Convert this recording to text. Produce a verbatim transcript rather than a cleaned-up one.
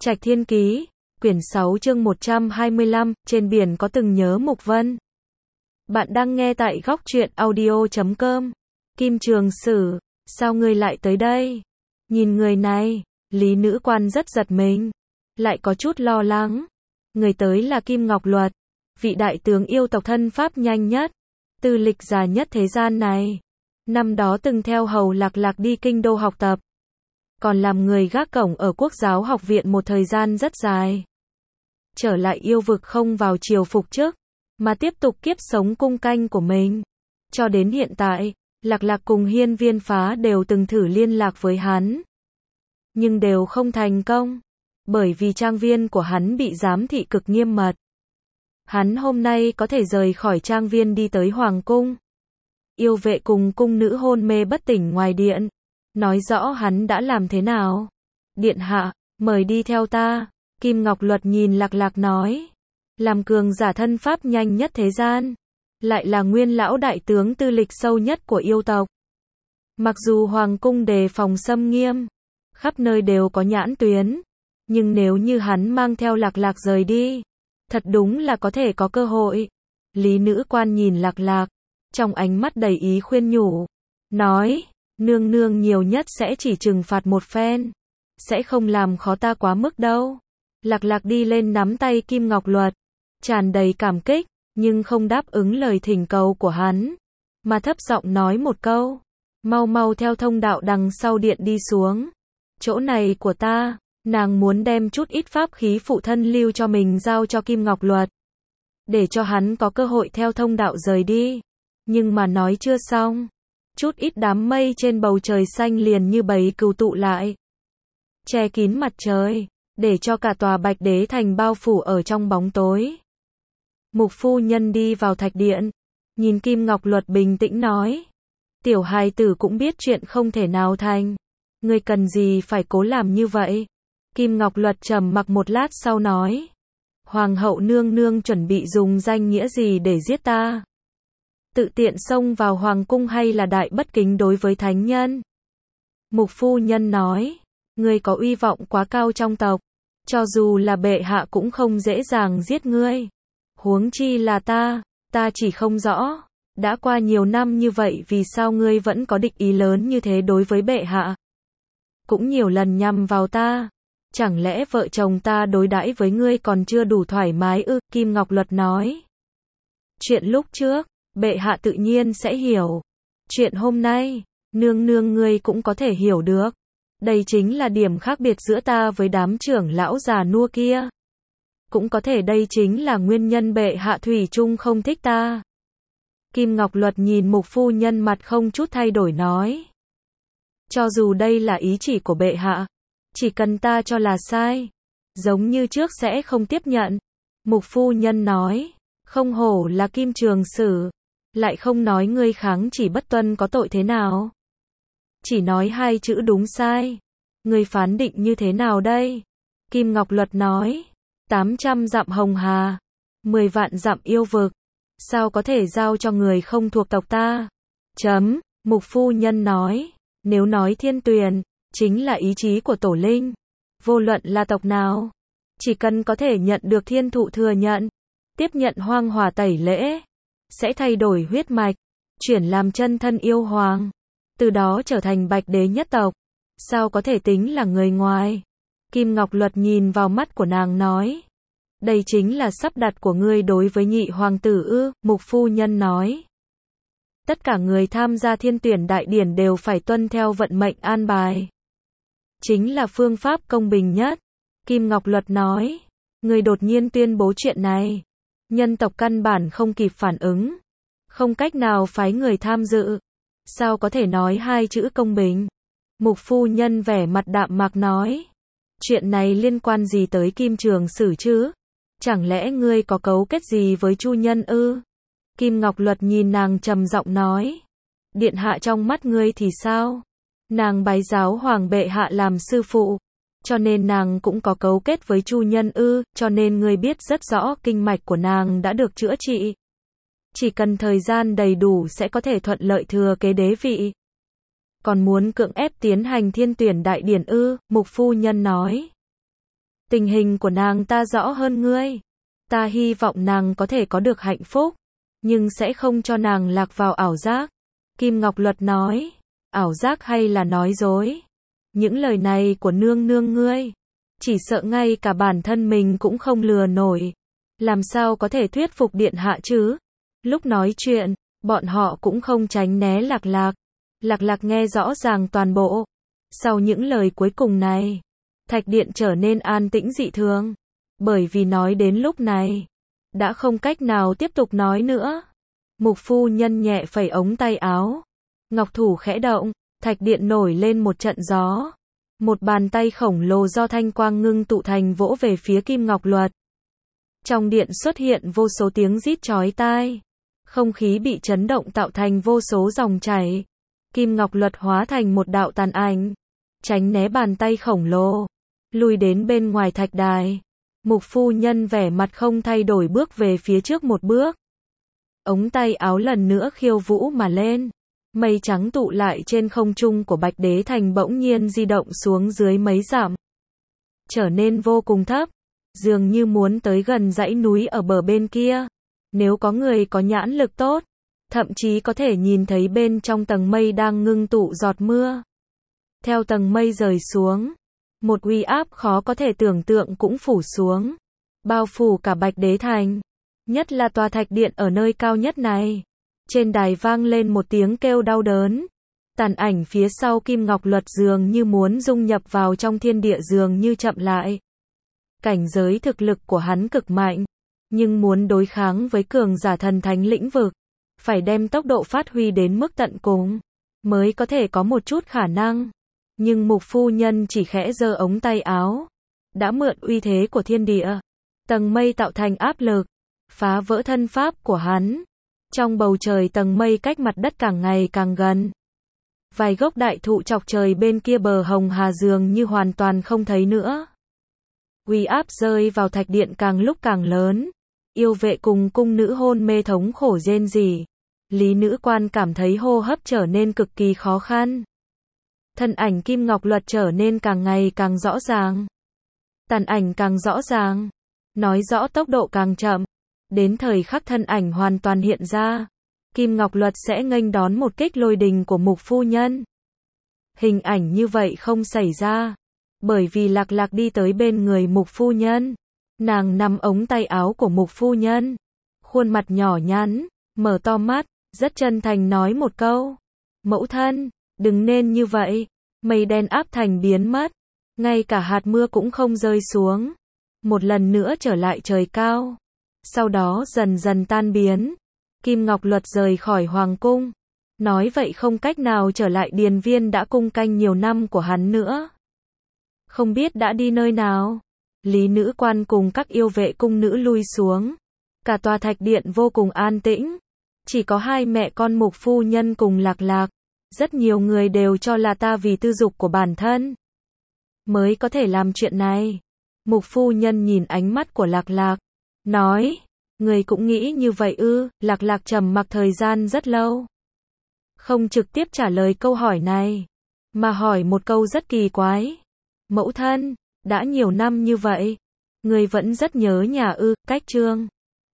Trạch Thiên Ký, quyển sáu chương một trăm hai mươi lăm, trên biển có từng nhớ Mục Vân. Bạn đang nghe tại góc truyện audio chấm com. Kim Trường Sử, sao ngươi lại tới đây? Nhìn người này, Lý Nữ Quan rất giật mình, lại có chút lo lắng. Người tới là Kim Ngọc Luật, vị đại tướng yêu tộc thân pháp nhanh nhất, tư lịch già nhất thế gian này. Năm đó từng theo Hầu Lạc Lạc đi kinh đô học tập, còn làm người gác cổng ở Quốc giáo học viện một thời gian rất dài. Trở lại yêu vực không vào triều phục chức, mà tiếp tục kiếp sống cung canh của mình. Cho đến hiện tại, Lạc Lạc cùng Hiên Viên Phá đều từng thử liên lạc với hắn, nhưng đều không thành công, bởi vì trang viên của hắn bị giám thị cực nghiêm mật. Hắn hôm nay có thể rời khỏi trang viên đi tới Hoàng cung. Yêu vệ cùng cung nữ hôn mê bất tỉnh ngoài điện, nói rõ hắn đã làm thế nào. Điện hạ, mời đi theo ta. Kim Ngọc Luật nhìn Lạc Lạc nói, làm cường giả thân pháp nhanh nhất thế gian, lại là nguyên lão đại tướng tư lịch sâu nhất của yêu tộc. Mặc dù Hoàng cung đề phòng xâm nghiêm, khắp nơi đều có nhãn tuyến, nhưng nếu như hắn mang theo Lạc Lạc rời đi, thật đúng là có thể có cơ hội. Lý Nữ Quan nhìn Lạc Lạc, trong ánh mắt đầy ý khuyên nhủ, nói, nương nương nhiều nhất sẽ chỉ trừng phạt một phen, sẽ không làm khó ta quá mức đâu. Lạc Lạc đi lên nắm tay Kim Ngọc Luật, tràn đầy cảm kích, nhưng không đáp ứng lời thỉnh cầu của hắn, mà thấp giọng nói một câu, mau mau theo thông đạo đằng sau điện đi xuống. Chỗ này của ta. Nàng muốn đem chút ít pháp khí phụ thân lưu cho mình giao cho Kim Ngọc Luật, để cho hắn có cơ hội theo thông đạo rời đi. Nhưng mà nói chưa xong, chút ít đám mây trên bầu trời xanh liền như bầy cừu tụ lại, che kín mặt trời, để cho cả tòa Bạch Đế Thành bao phủ ở trong bóng tối. Mục phu nhân đi vào thạch điện, nhìn Kim Ngọc Luật bình tĩnh nói, tiểu hài tử cũng biết chuyện không thể nào thành, ngươi cần gì phải cố làm như vậy. Kim Ngọc Luật trầm mặc một lát sau nói, Hoàng hậu nương nương chuẩn bị dùng danh nghĩa gì để giết ta? Tự tiện xông vào Hoàng cung hay là đại bất kính đối với thánh nhân? Mục phu nhân nói, ngươi có uy vọng quá cao trong tộc, cho dù là bệ hạ cũng không dễ dàng giết ngươi. Huống chi là ta, ta chỉ không rõ, đã qua nhiều năm như vậy vì sao ngươi vẫn có địch ý lớn như thế đối với bệ hạ? Cũng nhiều lần nhằm vào ta. Chẳng lẽ vợ chồng ta đối đãi với ngươi còn chưa đủ thoải mái ư? Kim Ngọc Luật nói, chuyện lúc trước, bệ hạ tự nhiên sẽ hiểu. Chuyện hôm nay, nương nương ngươi cũng có thể hiểu được. Đây chính là điểm khác biệt giữa ta với đám trưởng lão già nua kia. Cũng có thể đây chính là nguyên nhân bệ hạ thủy chung không thích ta. Kim Ngọc Luật nhìn mục phu nhân mặt không chút thay đổi nói, cho dù đây là ý chỉ của bệ hạ, chỉ cần ta cho là sai, giống như trước sẽ không tiếp nhận. Mục phu nhân nói, không hổ là Kim Trường Sử, lại không nói ngươi kháng chỉ bất tuân có tội thế nào, chỉ nói hai chữ đúng sai. Ngươi phán định như thế nào đây? Kim Ngọc Luật nói, tám trăm dặm hồng hà, mười vạn dặm yêu vực, sao có thể giao cho người không thuộc tộc ta? Chấm. Mục phu nhân nói, nếu nói thiên tuyền chính là ý chí của tổ linh, vô luận là tộc nào, chỉ cần có thể nhận được thiên thụ thừa nhận, tiếp nhận hoang hỏa tẩy lễ, sẽ thay đổi huyết mạch, chuyển làm chân thân yêu hoàng, từ đó trở thành Bạch Đế nhất tộc. Sao có thể tính là người ngoài? Kim Ngọc Luật nhìn vào mắt của nàng nói, đây chính là sắp đặt của ngươi đối với nhị hoàng tử ư? Mục phu nhân nói, tất cả người tham gia thiên tuyển đại điển đều phải tuân theo vận mệnh an bài, chính là phương pháp công bình nhất. Kim Ngọc Luật nói, người đột nhiên tuyên bố chuyện này, nhân tộc căn bản không kịp phản ứng, không cách nào phái người tham dự, sao có thể nói hai chữ công bình? Mục phu nhân vẻ mặt đạm mạc nói, chuyện này liên quan gì tới Kim Trường Sử chứ? Chẳng lẽ ngươi có cấu kết gì với Chu Nhân ư? Kim Ngọc Luật nhìn nàng trầm giọng nói, điện hạ trong mắt ngươi thì sao? Nàng bái giáo hoàng bệ hạ làm sư phụ, cho nên nàng cũng có cấu kết với Chu Nhân ư? Cho nên ngươi biết rất rõ kinh mạch của nàng đã được chữa trị, chỉ cần thời gian đầy đủ sẽ có thể thuận lợi thừa kế đế vị. Còn muốn cưỡng ép tiến hành thiên tuyển đại điển ư? Mục phu nhân nói, Tình hình của nàng ta rõ hơn ngươi. Ta hy vọng nàng có thể có được hạnh phúc, nhưng sẽ không cho nàng lạc vào ảo giác. Kim Ngọc Luật nói, ảo giác hay là nói dối? Những lời này của nương nương ngươi, chỉ sợ ngay cả bản thân mình cũng không lừa nổi. Làm sao có thể thuyết phục điện hạ chứ? Lúc nói chuyện, bọn họ cũng không tránh né Lạc Lạc. Lạc Lạc nghe rõ ràng toàn bộ. Sau những lời cuối cùng này, thạch điện trở nên an tĩnh dị thường. Bởi vì nói đến lúc này, đã không cách nào tiếp tục nói nữa. Mục phu nhân nhẹ phẩy ống tay áo. Ngọc thủ khẽ động, thạch điện nổi lên một trận gió. Một bàn tay khổng lồ do thanh quang ngưng tụ thành vỗ về phía Kim Ngọc Luật. Trong điện xuất hiện vô số tiếng rít chói tai. Không khí bị chấn động tạo thành vô số dòng chảy. Kim Ngọc Luật hóa thành một đạo tàn ảnh, tránh né bàn tay khổng lồ, lùi đến bên ngoài thạch đài. Mục phu nhân vẻ mặt không thay đổi bước về phía trước một bước. Ống tay áo lần nữa khiêu vũ mà lên. Mây trắng tụ lại trên không trung của Bạch Đế Thành bỗng nhiên di động xuống dưới mấy dặm, trở nên vô cùng thấp, dường như muốn tới gần dãy núi ở bờ bên kia. Nếu có người có nhãn lực tốt, thậm chí có thể nhìn thấy bên trong tầng mây đang ngưng tụ giọt mưa. Theo tầng mây rời xuống, một uy áp khó có thể tưởng tượng cũng phủ xuống, bao phủ cả Bạch Đế Thành, nhất là tòa thạch điện ở nơi cao nhất này. Trên đài vang lên một tiếng kêu đau đớn. Tàn ảnh phía sau Kim Ngọc Luật dường như muốn dung nhập vào trong thiên địa dường như chậm lại. Cảnh giới thực lực của hắn cực mạnh, nhưng muốn đối kháng với cường giả thần thánh lĩnh vực, phải đem tốc độ phát huy đến mức tận cùng, mới có thể có một chút khả năng. Nhưng mục phu nhân chỉ khẽ giơ ống tay áo, đã mượn uy thế của thiên địa, tầng mây tạo thành áp lực, phá vỡ thân pháp của hắn. Trong bầu trời tầng mây cách mặt đất càng ngày càng gần. Vài gốc đại thụ chọc trời bên kia bờ Hồng Hà dường như hoàn toàn không thấy nữa. Uy áp rơi vào thạch điện càng lúc càng lớn. Yêu vệ cùng cung nữ hôn mê thống khổ rên rỉ. Lý nữ quan cảm thấy hô hấp trở nên cực kỳ khó khăn. Thân ảnh Kim Ngọc Luật trở nên càng ngày càng rõ ràng. Tàn ảnh càng rõ ràng. Nói rõ tốc độ càng chậm. Đến thời khắc thân ảnh hoàn toàn hiện ra, Kim Ngọc Luật sẽ nghênh đón một kích lôi đình của mục phu nhân. Hình ảnh như vậy không xảy ra, bởi vì Lạc Lạc đi tới bên người mục phu nhân. Nàng nắm ống tay áo của mục phu nhân, khuôn mặt nhỏ nhắn, mở to mắt, rất chân thành nói một câu. Mẫu thân, đừng nên như vậy. Mây đen áp thành biến mất, ngay cả hạt mưa cũng không rơi xuống. Một lần nữa trở lại trời cao. Sau đó dần dần tan biến. Kim Ngọc Luật rời khỏi hoàng cung. Nói vậy không cách nào trở lại điền viên đã cung canh nhiều năm của hắn nữa. Không biết đã đi nơi nào. Lý nữ quan cùng các yêu vệ cung nữ lui xuống. Cả tòa thạch điện vô cùng an tĩnh. Chỉ có hai mẹ con mục phu nhân cùng Lạc Lạc. Rất nhiều người đều cho là ta vì tư dục của bản thân mới có thể làm chuyện này. Mục phu nhân nhìn ánh mắt của Lạc Lạc, nói, người cũng nghĩ như vậy ư? Lạc Lạc trầm mặc thời gian rất lâu, không trực tiếp trả lời câu hỏi này, mà hỏi một câu rất kỳ quái. Mẫu thân, đã nhiều năm như vậy, người vẫn rất nhớ nhà ư? Cách chương